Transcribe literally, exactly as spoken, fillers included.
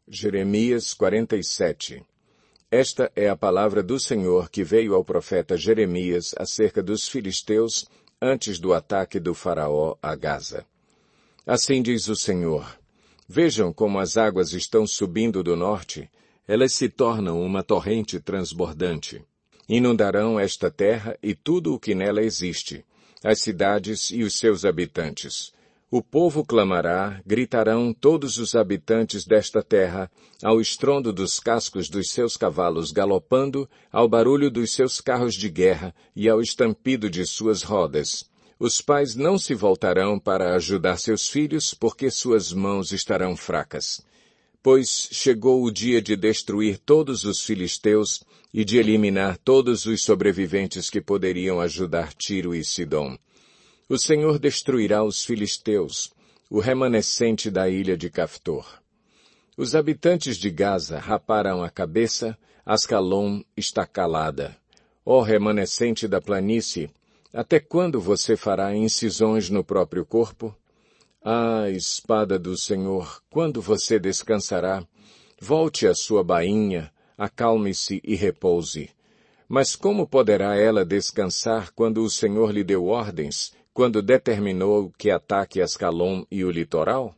Jeremias quarenta e sete. Esta é a palavra do Senhor que veio ao profeta Jeremias acerca dos filisteus antes do ataque do faraó a Gaza. Assim diz o Senhor: Vejam como as águas estão subindo do norte, elas se tornam uma torrente transbordante. Inundarão esta terra e tudo o que nela existe, as cidades e os seus habitantes. O povo clamará, gritarão todos os habitantes desta terra, ao estrondo dos cascos dos seus cavalos galopando, ao barulho dos seus carros de guerra e ao estampido de suas rodas. Os pais não se voltarão para ajudar seus filhos, porque suas mãos estarão fracas. Pois chegou o dia de destruir todos os filisteus e de eliminar todos os sobreviventes que poderiam ajudar Tiro e Sidom. O Senhor destruirá os filisteus, o remanescente da ilha de Caftor. Os habitantes de Gaza raparam a cabeça, Ascalon está calada. Ó remanescente da planície, até quando você fará incisões no próprio corpo? Ah, espada do Senhor, quando você descansará? Volte à sua bainha, acalme-se e repouse. Mas como poderá ela descansar quando o Senhor lhe deu ordens, quando determinou que ataque Ascalon e o litoral?